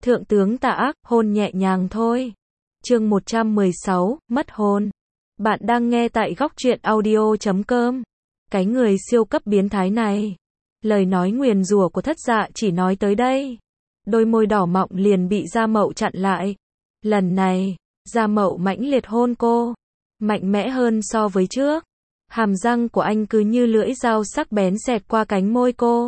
Thượng tướng tà ác, hôn nhẹ nhàng thôi. Chương 116, mất hôn. Bạn đang nghe tại góc truyện audio.com. Cái người siêu cấp biến thái này. Lời nói nguyền rủa của Thất Dạ chỉ nói tới đây. Đôi môi đỏ mọng liền bị Gia Mậu chặn lại. Lần này, Gia Mậu mãnh liệt hôn cô. Mạnh mẽ hơn so với trước. Hàm răng của anh cứ như lưỡi dao sắc bén xẹt qua cánh môi cô.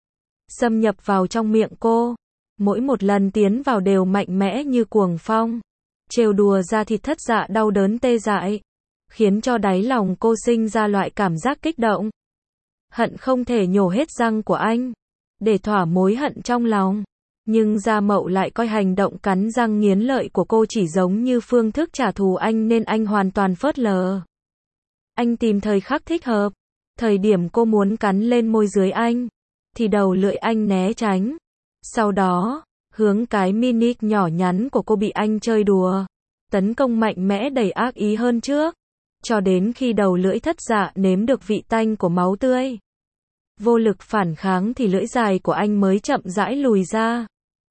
Xâm nhập vào trong miệng cô. Mỗi một lần tiến vào đều mạnh mẽ như cuồng phong. Trêu đùa ra thịt Thất Dạ đau đớn tê dại. Khiến cho đáy lòng cô sinh ra loại cảm giác kích động. Hận không thể nhổ hết răng của anh. Để thỏa mối hận trong lòng. Nhưng Gia Mậu lại coi hành động cắn răng nghiến lợi của cô chỉ giống như phương thức trả thù anh nên anh hoàn toàn phớt lờ. Anh tìm thời khắc thích hợp. Thời điểm cô muốn cắn lên môi dưới anh. Thì đầu lưỡi anh né tránh. Sau đó, hướng cái mini nhỏ nhắn của cô bị anh chơi đùa. Tấn công mạnh mẽ đầy ác ý hơn trước. Cho đến khi đầu lưỡi Thất Dạ nếm được vị tanh của máu tươi. Vô lực phản kháng thì lưỡi dài của anh mới chậm rãi lùi ra.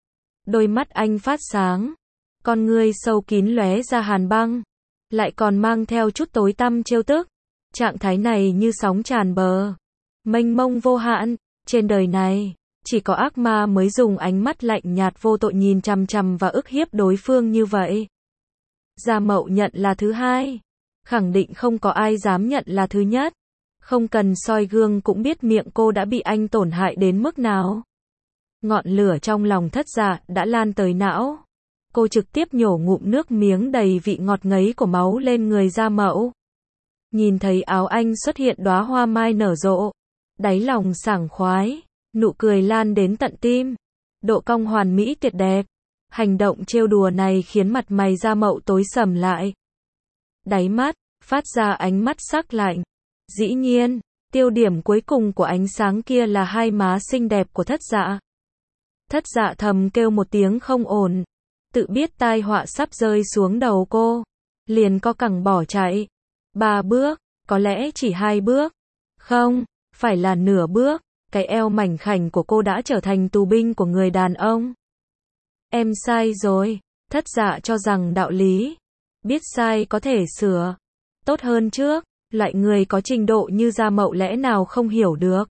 Đôi mắt anh phát sáng. Con ngươi sâu kín lóe ra hàn băng. Lại còn mang theo chút tối tăm trêu tức. Trạng thái này như sóng tràn bờ. Mênh mông vô hạn. Trên đời này, chỉ có ác ma mới dùng ánh mắt lạnh nhạt vô tội nhìn chằm chằm và ức hiếp đối phương như vậy. Gia Mậu nhận là thứ hai. Khẳng định không có ai dám nhận là thứ nhất. Không cần soi gương cũng biết miệng cô đã bị anh tổn hại đến mức nào. Ngọn lửa trong lòng Thất Dạ đã lan tới não. Cô trực tiếp nhổ ngụm nước miếng đầy vị ngọt ngấy của máu lên người Gia Mậu. Nhìn thấy áo anh xuất hiện đóa hoa mai nở rộ. Đáy lòng sảng khoái. Nụ cười lan đến tận tim. Độ cong hoàn mỹ tuyệt đẹp. Hành động trêu đùa này khiến mặt mày Gia Mậu tối sầm lại. Đáy mắt, phát ra ánh mắt sắc lạnh. Dĩ nhiên, tiêu điểm cuối cùng của ánh sáng kia là hai má xinh đẹp của Thất Dạ. Thất Dạ thầm kêu một tiếng không ổn. Tự biết tai họa sắp rơi xuống đầu cô. Liền co cẳng bỏ chạy. 3 bước, có lẽ chỉ 2 bước. Không, phải là nửa bước. Cái eo mảnh khảnh của cô đã trở thành tù binh của người đàn ông. Em sai rồi. Thất Dạ cho rằng đạo lý. Biết sai có thể sửa. Tốt hơn trước. Loại người có trình độ như Gia Mậu lẽ nào không hiểu được.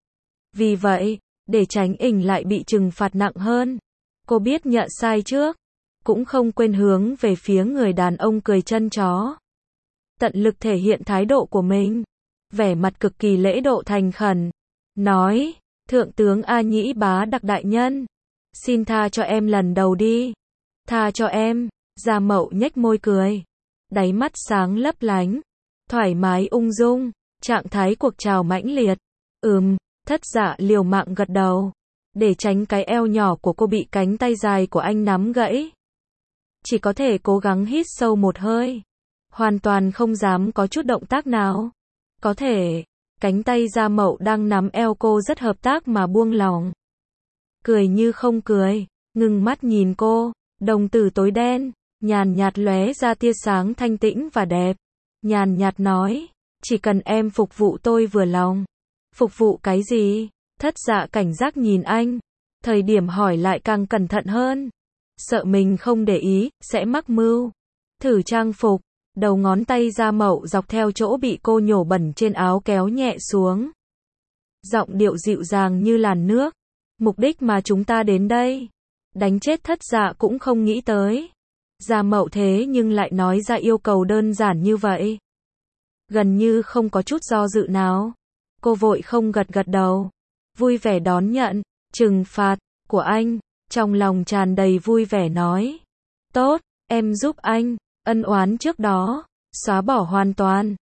Vì vậy, để tránh ỉnh lại bị trừng phạt nặng hơn. Cô biết nhận sai trước. Cũng không quên hướng về phía người đàn ông cười chân chó. Tận lực thể hiện thái độ của mình. Vẻ mặt cực kỳ lễ độ thành khẩn. Nói, Thượng tướng A Nhĩ Bá Đặc đại nhân. Xin tha cho em lần đầu đi. Tha cho em. Gia Mậu nhếch môi cười. Đáy mắt sáng lấp lánh. Thoải mái ung dung. Trạng thái cuộc trào mãnh liệt. Thất Dạ liều mạng gật đầu. Để tránh cái eo nhỏ của cô bị cánh tay dài của anh nắm gãy. Chỉ có thể cố gắng hít sâu một hơi. Hoàn toàn không dám có chút động tác nào. Có thể, cánh tay Gia Mậu đang nắm eo cô rất hợp tác mà buông lỏng. Cười như không cười, ngừng mắt nhìn cô, đồng tử tối đen, nhàn nhạt lóe ra tia sáng thanh tĩnh và đẹp. Nhàn nhạt nói, chỉ cần em phục vụ tôi vừa lòng. Phục vụ cái gì? Thất Dạ cảnh giác nhìn anh. Thời điểm hỏi lại càng cẩn thận hơn. Sợ mình không để ý, sẽ mắc mưu. Thử trang phục. Đầu ngón tay Gia Mậu dọc theo chỗ bị cô nhổ bẩn trên áo kéo nhẹ xuống. Giọng điệu dịu dàng như làn nước. Mục đích mà chúng ta đến đây. Đánh chết Thất Dạ cũng không nghĩ tới. Gia Mậu thế nhưng lại nói ra yêu cầu đơn giản như vậy. Gần như không có chút do dự nào. Cô vội không gật đầu. Vui vẻ đón nhận. Trừng phạt của anh. Trong lòng tràn đầy vui vẻ nói. Tốt, em giúp anh. Ân oán trước đó. Xóa bỏ hoàn toàn.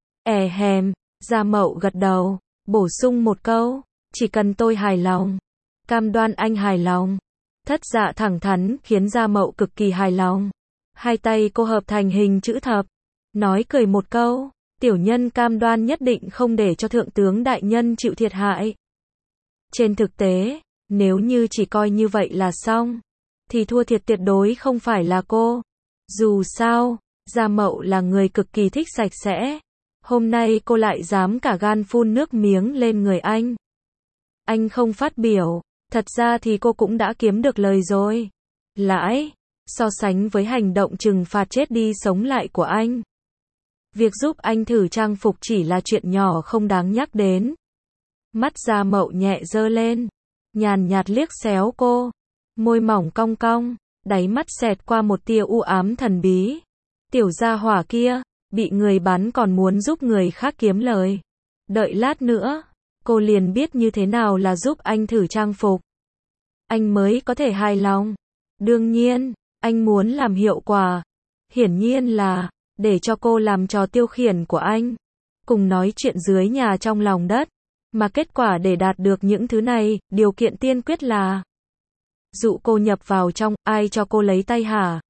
Gia Mậu gật đầu. Bổ sung một câu. Chỉ cần tôi hài lòng. Cam đoan anh hài lòng. Thất Dạ thẳng thắn khiến Gia Mậu cực kỳ hài lòng. Hai tay cô hợp thành hình chữ thập. Nói cười một câu. Tiểu nhân cam đoan nhất định không để cho thượng tướng đại nhân chịu thiệt hại. Trên thực tế, nếu như chỉ coi như vậy là xong, thì thua thiệt tuyệt đối không phải là cô. Dù sao, Gia Mậu là người cực kỳ thích sạch sẽ. Hôm nay cô lại dám cả gan phun nước miếng lên người anh. Anh không phát biểu, thật ra thì cô cũng đã kiếm được lời rồi. lãi, so sánh với hành động trừng phạt chết đi sống lại của anh. Việc giúp anh thử trang phục chỉ là chuyện nhỏ không đáng nhắc đến. Mắt Gia Mậu nhẹ giơ lên, nhàn nhạt liếc xéo cô, môi mỏng cong cong, đáy mắt xẹt qua một tia u ám thần bí. Tiểu gia hỏa kia, bị người bán còn muốn giúp người khác kiếm lời. Đợi lát nữa, cô liền biết như thế nào là giúp anh thử trang phục. Anh mới có thể hài lòng. Đương nhiên, anh muốn làm hiệu quả. Hiển nhiên là, để cho cô làm trò tiêu khiển của anh. Cùng nói chuyện dưới nhà trong lòng đất. Mà kết quả để đạt được những thứ này, điều kiện tiên quyết là dụ cô nhập vào trong, ai cho cô lấy tay hả?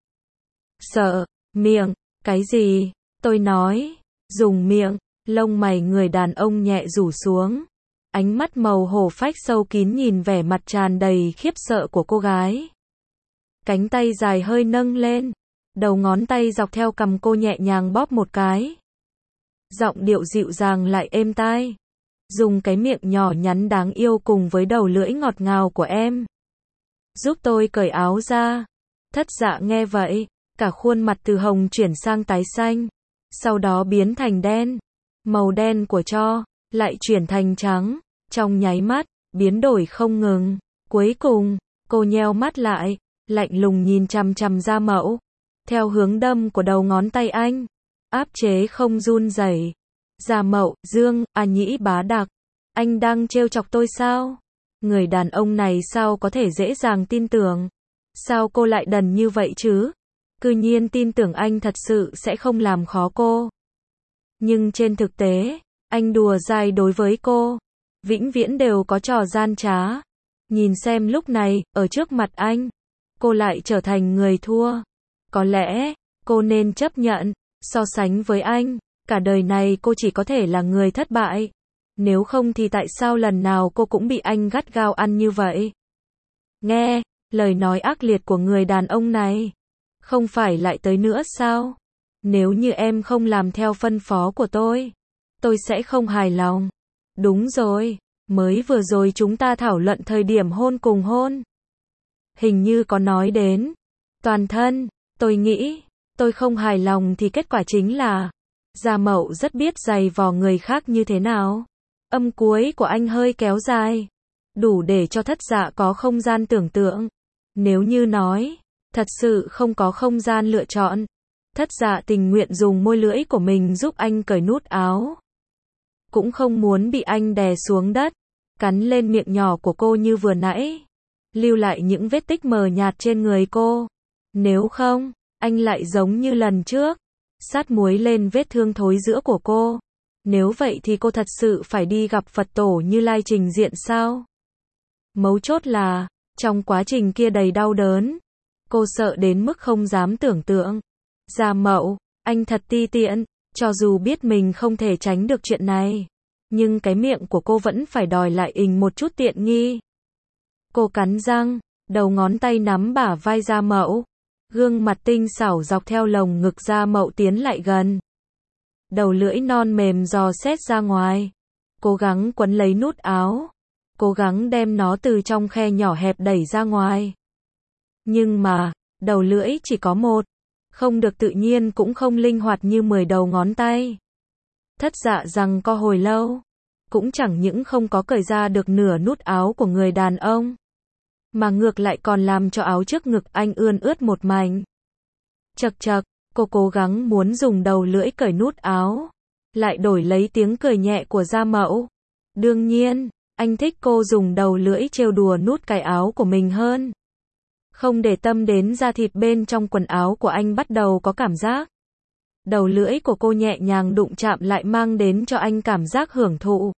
Sợ, miệng, cái gì? Tôi nói, dùng miệng, lông mày người đàn ông nhẹ rủ xuống. Ánh mắt màu hổ phách sâu kín nhìn vẻ mặt tràn đầy khiếp sợ của cô gái. Cánh tay dài hơi nâng lên, đầu ngón tay dọc theo cằm cô nhẹ nhàng bóp một cái. Giọng điệu dịu dàng lại êm tai. Dùng cái miệng nhỏ nhắn đáng yêu cùng với đầu lưỡi ngọt ngào của em. Giúp tôi cởi áo ra. Thất Dạ nghe vậy, cả khuôn mặt từ hồng chuyển sang tái xanh, sau đó biến thành đen. Màu đen của tro lại chuyển thành trắng, trong nháy mắt, biến đổi không ngừng. Cuối cùng, cô nheo mắt lại, lạnh lùng nhìn chằm chằm Gia Mậu, theo hướng đâm của đầu ngón tay anh, áp chế không run rẩy. Gia Mậu, Dương, nhĩ bá đặc, anh đang trêu chọc tôi sao? Người đàn ông này sao có thể dễ dàng tin tưởng? Sao cô lại đần như vậy chứ? Cư nhiên tin tưởng anh thật sự sẽ không làm khó cô. Nhưng trên thực tế, anh đùa dai đối với cô, vĩnh viễn đều có trò gian trá. Nhìn xem lúc này, ở trước mặt anh, cô lại trở thành người thua. Có lẽ, cô nên chấp nhận, so sánh với anh, cả đời này cô chỉ có thể là người thất bại. Nếu không thì tại sao lần nào cô cũng bị anh gắt gao ăn như vậy? Nghe, lời nói ác liệt của người đàn ông này, không phải lại tới nữa sao? Nếu như em không làm theo phân phó của tôi sẽ không hài lòng. Đúng rồi, mới vừa rồi chúng ta thảo luận thời điểm hôn cùng hôn. Hình như có nói đến toàn thân, tôi nghĩ, tôi không hài lòng thì kết quả chính là Gia Mậu rất biết giày vò người khác như thế nào. Âm cuối của anh hơi kéo dài, đủ để cho Thất Dạ có không gian tưởng tượng. Nếu như nói, thật sự không có không gian lựa chọn, Thất Dạ tình nguyện dùng môi lưỡi của mình giúp anh cởi nút áo. Cũng không muốn bị anh đè xuống đất, cắn lên miệng nhỏ của cô như vừa nãy, lưu lại những vết tích mờ nhạt trên người cô. Nếu không, anh lại giống như lần trước, sát muối lên vết thương thối giữa của cô. Nếu vậy thì cô thật sự phải đi gặp Phật tổ Như Lai trình diện sao? Mấu chốt là, trong quá trình kia đầy đau đớn, cô sợ đến mức không dám tưởng tượng. Gia Mậu, anh thật ti tiện, cho dù biết mình không thể tránh được chuyện này, nhưng cái miệng của cô vẫn phải đòi lại một chút tiện nghi. Cô cắn răng, đầu ngón tay nắm bả vai Gia Mậu, gương mặt tinh xảo dọc theo lồng ngực Gia Mậu tiến lại gần. Đầu lưỡi non mềm dò xét ra ngoài, cố gắng quấn lấy nút áo, cố gắng đem nó từ trong khe nhỏ hẹp đẩy ra ngoài. Nhưng mà, đầu lưỡi chỉ có một, không được tự nhiên cũng không linh hoạt như 10 đầu ngón tay. Thất Dạ rằng co hồi lâu, cũng chẳng những không có cởi ra được nửa nút áo của người đàn ông, mà ngược lại còn làm cho áo trước ngực anh ươn ướt một mảnh. Chậc chậc, cô cố gắng muốn dùng đầu lưỡi cởi nút áo, lại đổi lấy tiếng cười nhẹ của Gia Mậu. Đương nhiên, anh thích cô dùng đầu lưỡi trêu đùa nút cài áo của mình hơn. Không để tâm đến da thịt bên trong quần áo của anh bắt đầu có cảm giác. Đầu lưỡi của cô nhẹ nhàng đụng chạm lại mang đến cho anh cảm giác hưởng thụ.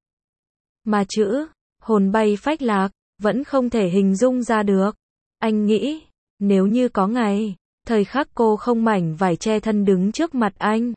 Mà chữ, hồn bay phách lạc, vẫn không thể hình dung ra được. Anh nghĩ, nếu như có ngày, thời khắc cô không mảnh vải che thân đứng trước mặt anh,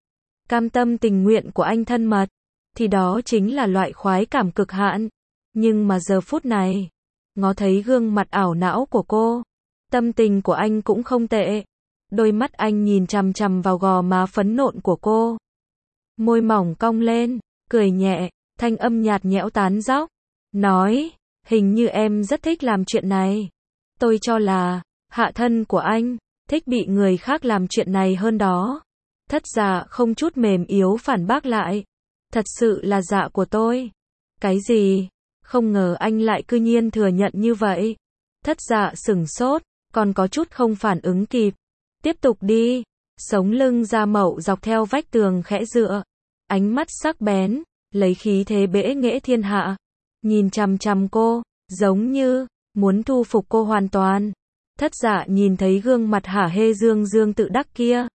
cam tâm tình nguyện của anh thân mật, thì đó chính là loại khoái cảm cực hạn. Nhưng mà giờ phút này, ngó thấy gương mặt ảo não của cô, tâm tình của anh cũng không tệ. Đôi mắt anh nhìn chằm chằm vào gò má phấn nộn của cô. Môi mỏng cong lên, cười nhẹ, thanh âm nhạt nhẽo tán dóc. Nói, hình như em rất thích làm chuyện này. Tôi cho là, Hạ thân của anh, thích bị người khác làm chuyện này hơn đó. Thất Dạ không chút mềm yếu phản bác lại. Thật sự là dạ của tôi. Cái gì? Không ngờ anh lại cư nhiên thừa nhận như vậy. Thất Dạ sửng sốt, còn có chút không phản ứng kịp. Tiếp tục đi. Sống lưng Gia Mậu dọc theo vách tường khẽ dựa. Ánh mắt sắc bén, lấy khí thế bẽ nghễ thiên hạ. Nhìn chằm chằm cô, giống như muốn thu phục cô hoàn toàn. Thất Dạ nhìn thấy gương mặt hả hê dương dương tự đắc kia.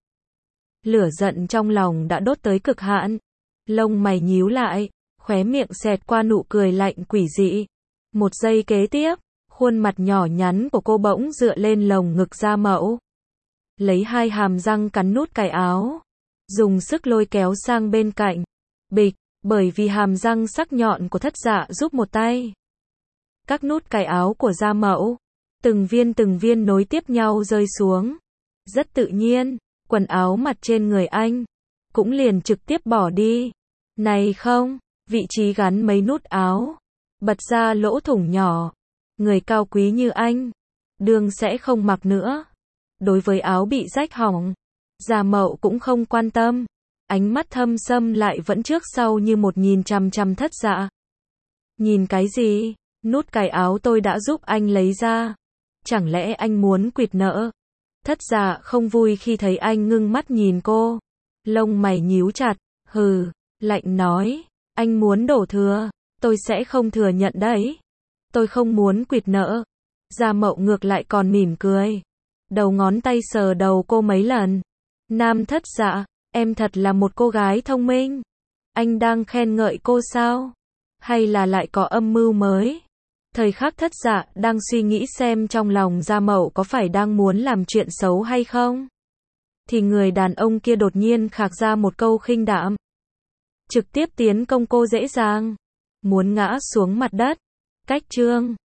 Lửa giận trong lòng đã đốt tới cực hạn. Lông mày nhíu lại, khóe miệng xẹt qua nụ cười lạnh quỷ dị. Một giây kế tiếp, khuôn mặt nhỏ nhắn của cô bỗng dựa lên lồng ngực Gia Mậu. Lấy hai hàm răng cắn nút cài áo. Dùng sức lôi kéo sang bên cạnh. Bịch, bởi vì hàm răng sắc nhọn của Thất Dạ giúp một tay. Các nút cài áo của Gia Mậu, từng viên nối tiếp nhau rơi xuống. Rất tự nhiên, quần áo mặt trên người anh cũng liền trực tiếp bỏ đi. Này không, vị trí gắn mấy nút áo bật ra lỗ thủng nhỏ. Người cao quý như anh, đương sẽ không mặc nữa. Đối với áo bị rách hỏng, Gia Mậu cũng không quan tâm. Ánh mắt thâm sâm lại vẫn trước sau như một nhìn chằm chằm Thất Dạ. Nhìn cái gì? Nút cài áo tôi đã giúp anh lấy ra. Chẳng lẽ anh muốn quỵt nợ? Thất Dạ không vui khi thấy anh ngưng mắt nhìn cô. Lông mày nhíu chặt, hừ, lạnh nói. Anh muốn đổ thừa, tôi sẽ không thừa nhận đấy. Tôi không muốn quỵt nợ. Gia Mậu ngược lại còn mỉm cười. Đầu ngón tay sờ đầu cô mấy lần. Nam Thất Dạ, em thật là một cô gái thông minh. Anh đang khen ngợi cô sao? Hay là lại có âm mưu mới? Thời khắc Thất Dạ đang suy nghĩ xem trong lòng Gia Mậu có phải đang muốn làm chuyện xấu hay không. Thì người đàn ông kia đột nhiên khạc ra một câu khinh đạm. Trực tiếp tiến công cô dễ dàng. Muốn ngã xuống mặt đất. Cách chương